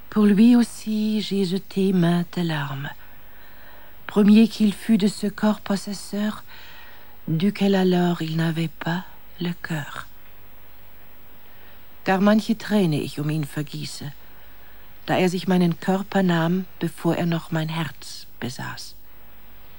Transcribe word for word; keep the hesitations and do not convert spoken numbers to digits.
Pour lui aussi, j'ai jeté maintes larmes. Premier qu'il fut de ce corps possesseur, duquel alors il n'avait pas le cœur. Gar manche Träne ich um ihn vergieße, da er sich meinen Körper nahm, bevor er noch mein Herz besaß.